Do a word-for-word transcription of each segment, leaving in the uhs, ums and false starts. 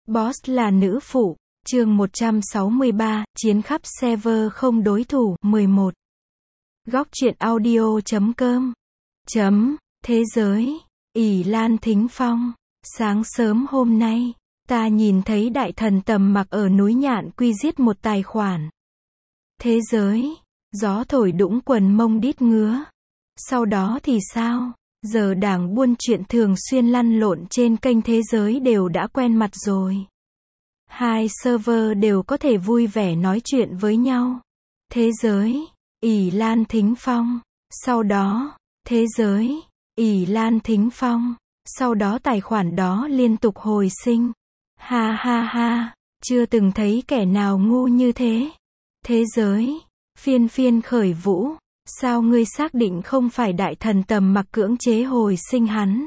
Boss là nữ phụ, chương một trăm sáu mươi ba, chiến khắp server không đối thủ, mười một. Góc truyện audio chấm com. Chấm, thế giới, ỷ Lan Thính Phong. Sáng sớm hôm nay, ta nhìn thấy đại thần Tầm Mặc ở núi Nhạn Quy giết một tài khoản. Thế giới, gió thổi đũng quần mông đít ngứa. Sau đó thì sao? Giờ đảng buôn chuyện thường xuyên lăn lộn trên kênh thế giới đều đã quen mặt rồi. Hai server đều có thể vui vẻ nói chuyện với nhau. Thế giới, ỷ Lan Thính Phong. Sau đó, thế giới, ỷ Lan Thính Phong. Sau đó tài khoản đó liên tục hồi sinh. Ha ha ha, chưa từng thấy kẻ nào ngu như thế. Thế giới, phiên phiên khởi vũ. Sao ngươi xác định không phải đại thần Tầm Mặc cưỡng chế hồi sinh hắn?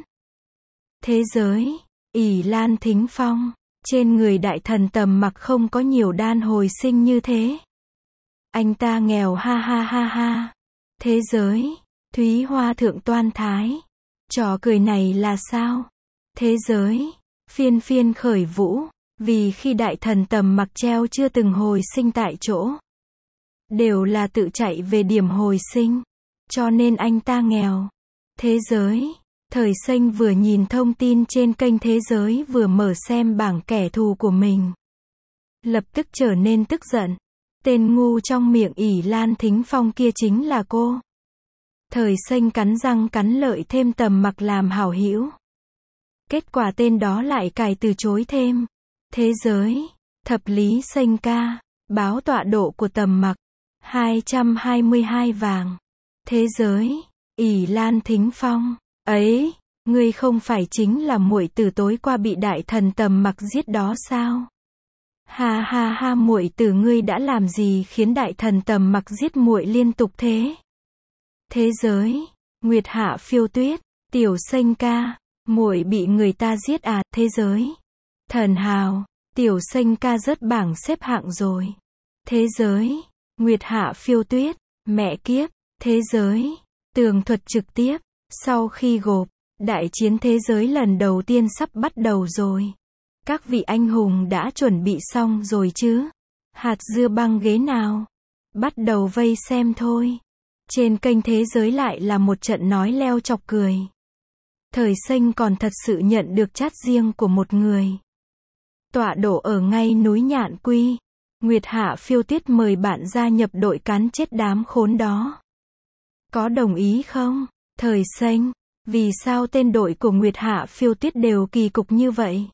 Thế giới, ỷ Lan Thính Phong. Trên người đại thần Tầm Mặc không có nhiều đan hồi sinh như thế. Anh ta nghèo ha ha ha ha. Thế giới, Thúy Hoa Thượng Toan Thái. Trò cười này là sao? Thế giới, phiên phiên khởi vũ. Vì khi đại thần Tầm Mặc treo chưa từng hồi sinh tại chỗ. Đều là tự chạy về điểm hồi sinh. Cho nên anh ta nghèo. Thế giới, Thời Xanh vừa nhìn thông tin trên kênh thế giới vừa mở xem bảng kẻ thù của mình. Lập tức trở nên tức giận. Tên ngu trong miệng ỷ Lan Thính Phong kia chính là cô. Thời Xanh cắn răng cắn lợi thêm Tầm Mặc làm hảo hữu. Kết quả tên đó lại cài từ chối thêm. Thế giới, Thập Lý Xanh ca. Báo tọa độ của Tầm Mặc. hai trăm hai mươi hai vàng. Thế giới, ỷ Lan Thính Phong. Ấy, ngươi không phải chính là muội tử tối qua bị đại thần Tầm Mặc giết đó sao? Ha ha ha, muội tử ngươi đã làm gì khiến đại thần Tầm Mặc giết muội liên tục thế? Thế giới, Nguyệt Hạ Phiêu Tuyết. Tiểu Xanh ca, muội bị người ta giết à? Thế giới, Thần Hào. Tiểu Xanh ca rớt bảng xếp hạng rồi. Thế giới, Nguyệt Hạ Phiêu Tuyết. Mẹ kiếp. Thế giới, Tường Thuật trực tiếp. Sau khi gộp, đại chiến thế giới lần đầu tiên sắp bắt đầu rồi. Các vị anh hùng đã chuẩn bị xong rồi chứ? Hạt dưa băng ghế nào? Bắt đầu vây xem thôi. Trên kênh thế giới lại là một trận nói leo chọc cười. Thời Xanh còn thật sự nhận được chat riêng của một người. Tọa độ ở ngay núi Nhạn Quy. Nguyệt Hạ Phiêu Tuyết mời bạn gia nhập đội cắn chết đám khốn đó. Có đồng ý không? Thời Xanh, vì sao tên đội của Nguyệt Hạ Phiêu Tuyết đều kỳ cục như vậy?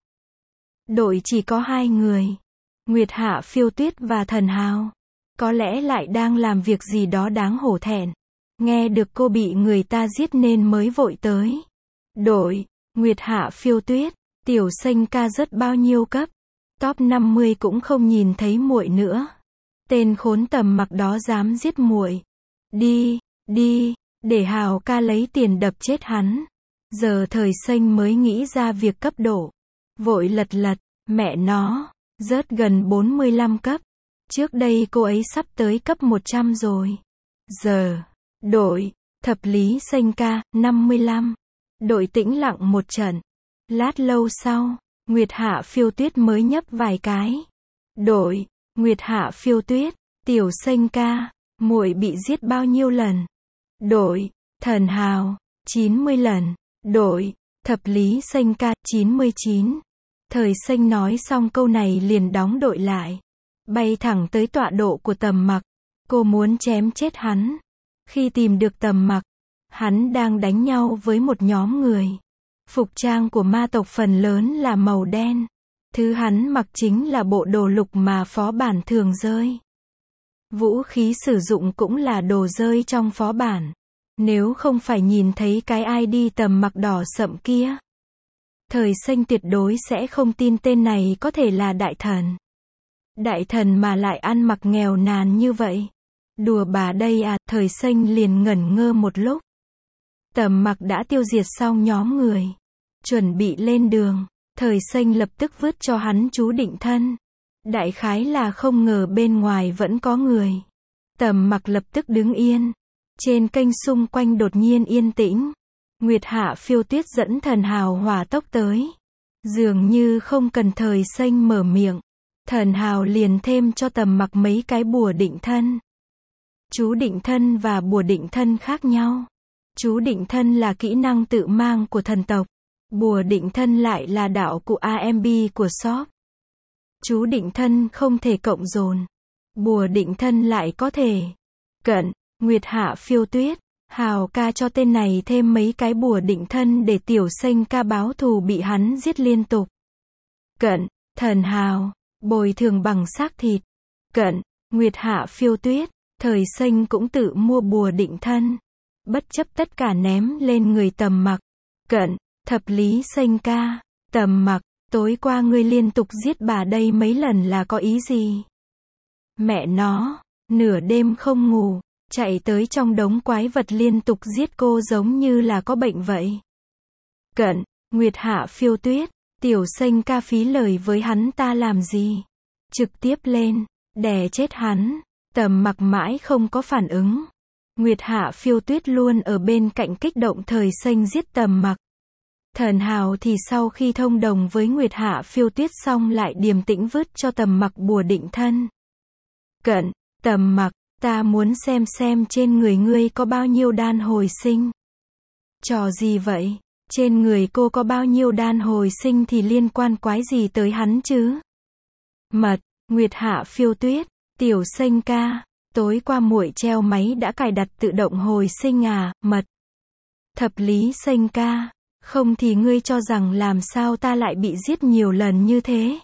Đội chỉ có hai người. Nguyệt Hạ Phiêu Tuyết và Thần Hào. Có lẽ lại đang làm việc gì đó đáng hổ thẹn. Nghe được cô bị người ta giết nên mới vội tới. Đội, Nguyệt Hạ Phiêu Tuyết, Tiểu Xanh ca rất bao nhiêu cấp? Top năm mươi cũng không nhìn thấy muội nữa. Tên khốn Tầm Mặc đó dám giết muội. Đi, đi, để Hào ca lấy tiền đập chết hắn. Giờ Thời Xanh mới nghĩ ra việc cấp độ. Vội lật lật, mẹ nó, rớt gần bốn mươi lăm cấp. Trước đây cô ấy sắp tới cấp một trăm rồi. Giờ, đội, Thập Lý Xanh ca, năm mươi lăm. Đội tĩnh lặng một trận. Lát lâu sau, Nguyệt Hạ Phiêu Tuyết mới nhấp vài cái. Đội, Nguyệt Hạ Phiêu Tuyết, Tiểu Xanh ca, muội bị giết bao nhiêu lần? Đội, Thần Hào, chín mươi lần. Đội, Thập Lý Xanh ca, chín mươi chín. Thời Xanh nói xong câu này liền đóng đội lại. Bay thẳng tới tọa độ của Tầm Mặc. Cô muốn chém chết hắn. Khi tìm được Tầm Mặc, hắn đang đánh nhau với một nhóm người. Phục trang của ma tộc phần lớn là màu đen. Thứ hắn mặc chính là bộ đồ lục mà phó bản thường rơi. Vũ khí sử dụng cũng là đồ rơi trong phó bản. Nếu không phải nhìn thấy cái i đê Tầm Mặc đỏ sậm kia, Thời Xanh tuyệt đối sẽ không tin tên này có thể là đại thần. Đại thần mà lại ăn mặc nghèo nàn như vậy. Đùa bà đây à? Thời Xanh liền ngẩn ngơ một lúc. Tầm Mặc đã tiêu diệt xong nhóm người. Chuẩn bị lên đường. Thời Xanh lập tức vứt cho hắn chú định thân. Đại khái là không ngờ bên ngoài vẫn có người. Tầm Mặc lập tức đứng yên. Trên kênh xung quanh đột nhiên yên tĩnh. Nguyệt Hạ Phiêu Tuyết dẫn Thần Hào hỏa tốc tới. Dường như không cần thời xanh mở miệng, Thần Hào liền thêm cho Tầm Mặc mấy cái bùa định thân. Chú định thân và bùa định thân khác nhau. Chú định thân là kỹ năng tự mang của thần tộc. Bùa định thân lại là đạo cụ a em bê của shop. Chú định thân không thể cộng dồn. Bùa định thân lại có thể. Cận, Nguyệt Hạ Phiêu Tuyết, Hào ca cho tên này thêm mấy cái bùa định thân để tiểu xanh ca báo thù bị hắn giết liên tục. Cận, Thần Hào, bồi thường bằng xác thịt. Cận, Nguyệt Hạ Phiêu Tuyết, thời xanh cũng tự mua bùa định thân. Bất chấp tất cả ném lên người Tầm Mặc. Cận, Thập Lý xanh ca, Tầm Mặc, tối qua ngươi liên tục giết bà đây mấy lần là có ý gì? Mẹ nó, nửa đêm không ngủ, chạy tới trong đống quái vật liên tục giết cô giống như là có bệnh vậy. Cận, Nguyệt Hạ Phiêu Tuyết, tiểu xanh ca phí lời với hắn ta làm gì? Trực tiếp lên, đè chết hắn. Tầm Mặc mãi không có phản ứng. Nguyệt Hạ Phiêu Tuyết luôn ở bên cạnh kích động thời xanh giết Tầm Mặc. Thần Hào thì sau khi thông đồng với Nguyệt Hạ Phiêu Tuyết xong lại điềm tĩnh vứt cho Tầm Mặc bùa định thân. Cận, Tầm Mặc, ta muốn xem xem trên người ngươi có bao nhiêu đan hồi sinh. Trò gì vậy? Trên người cô có bao nhiêu đan hồi sinh thì liên quan quái gì tới hắn chứ? Mật, Nguyệt Hạ Phiêu Tuyết, tiểu xanh ca, tối qua muội treo máy đã cài đặt tự động hồi sinh à? Mật, Thập Lý xanh ca, không thì ngươi cho rằng làm sao ta lại bị giết nhiều lần như thế?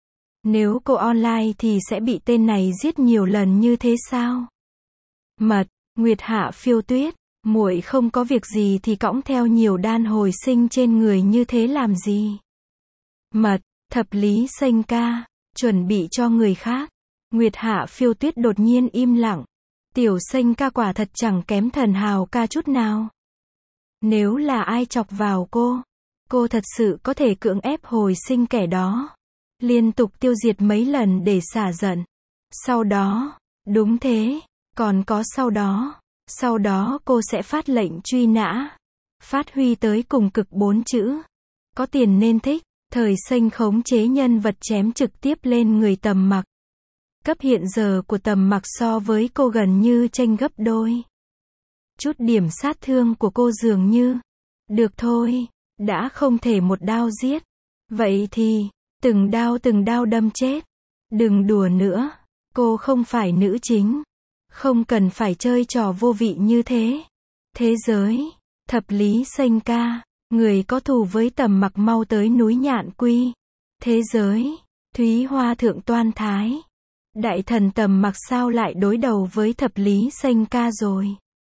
Nếu cô online thì sẽ bị tên này giết nhiều lần như thế sao? Mật, Nguyệt Hạ Phiêu Tuyết, muội không có việc gì thì cõng theo nhiều đan hồi sinh trên người như thế làm gì? Mật, Thập Lý xanh ca, chuẩn bị cho người khác. Nguyệt Hạ Phiêu Tuyết đột nhiên im lặng. Tiểu xanh ca quả thật chẳng kém Thần Hào ca chút nào. Nếu là ai chọc vào cô, cô thật sự có thể cưỡng ép hồi sinh kẻ đó. Liên tục tiêu diệt mấy lần để xả giận. Sau đó, đúng thế, còn có sau đó. Sau đó cô sẽ phát lệnh truy nã. Phát huy tới cùng cực bốn chữ. Có tiền nên thích. Thời xanh khống chế nhân vật chém trực tiếp lên người Tầm Mặc. Cấp hiện giờ của Tầm Mặc so với cô gần như chênh gấp đôi. Chút điểm sát thương của cô dường như. Được thôi, đã không thể một đao giết. Vậy thì, từng đao từng đao đâm chết. Đừng đùa nữa, cô không phải nữ chính. Không cần phải chơi trò vô vị như thế. Thế giới, Thập Lý xanh ca, người có thù với Tầm Mặc mau tới núi Nhạn Quy. Thế giới, Thúy Hoa Thượng Toan Thái. Đại thần Tầm Mặc sao lại đối đầu với Thập Lý xanh ca rồi?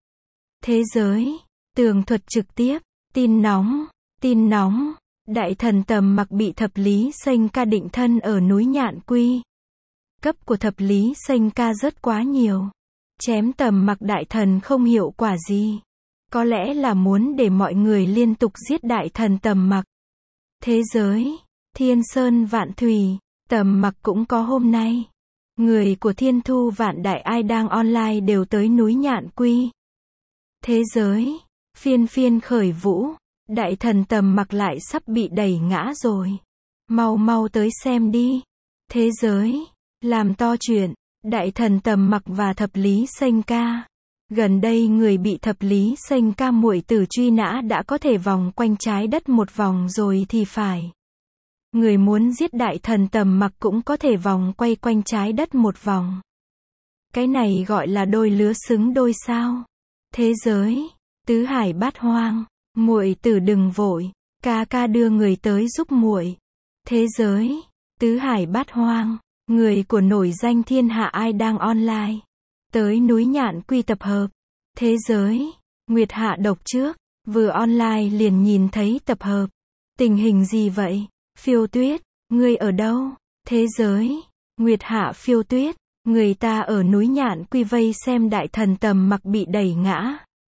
Thế giới, tường thuật trực tiếp, tin nóng, tin nóng. Đại thần Tầm Mặc bị Thập Lý xanh ca định thân ở núi Nhạn Quy. Cấp của Thập Lý xanh ca rất quá nhiều. Chém Tầm Mặc đại thần không hiệu quả gì. Có lẽ là muốn để mọi người liên tục giết đại thần Tầm Mặc. Thế giới, Thiên Sơn Vạn Thủy, Tầm Mặc cũng có hôm nay. Người của Thiên Thu Vạn Đại ai đang online đều tới núi Nhạn Quy. Thế giới, Phiên Phiên Khởi Vũ, đại thần Tầm Mặc lại sắp bị đẩy ngã rồi. Mau mau tới xem đi. Thế giới, làm to chuyện, đại thần Tầm Mặc và Thập Lý xanh ca. Gần đây người bị Thập Lý xanh ca muội tử truy nã đã có thể vòng quanh trái đất một vòng rồi thì phải. Người muốn giết đại thần Tầm Mặc cũng có thể vòng quay quanh trái đất một vòng. Cái này gọi là đôi lứa xứng đôi sao? Thế giới, Tứ Hải Bát Hoang, muội tử đừng vội, ca ca đưa người tới giúp muội. Thế giới, Tứ Hải Bát Hoang, người của nổi danh thiên hạ ai đang online. Tới núi Nhạn Quy tập hợp. Thế giới, Nguyệt Hạ độc trước, vừa online liền nhìn thấy tập hợp. Tình hình gì vậy? Phiêu Tuyết, ngươi ở đâu? Thế giới, Nguyệt Hạ Phiêu Tuyết, người ta ở núi Nhạn Quy vây xem đại thần Tầm Mặc bị đẩy ngã.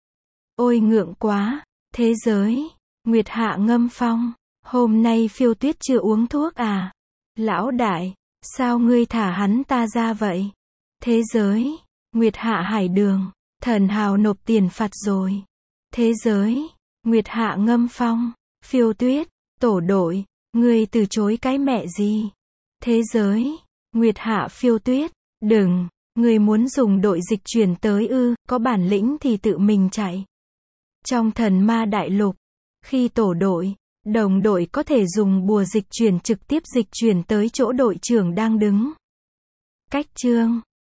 Ôi ngượng quá. Thế giới, Nguyệt Hạ Ngâm Phong, hôm nay Phiêu Tuyết chưa uống thuốc à? Lão đại, sao ngươi thả hắn ta ra vậy? Thế giới, Nguyệt Hạ Hải Đường, Thần Hào nộp tiền phạt rồi. Thế giới, Nguyệt Hạ Ngâm Phong, Phiêu Tuyết, tổ đội, Ngươi từ chối cái mẹ gì? Thế giới. Nguyệt Hạ Phiêu Tuyết. Đừng. Ngươi muốn dùng đội dịch chuyển tới ư, có bản lĩnh thì tự mình chạy. Trong Thần Ma Đại Lục, khi tổ đội, đồng đội có thể dùng bùa dịch chuyển trực tiếp dịch chuyển tới chỗ đội trưởng đang đứng. Cách chương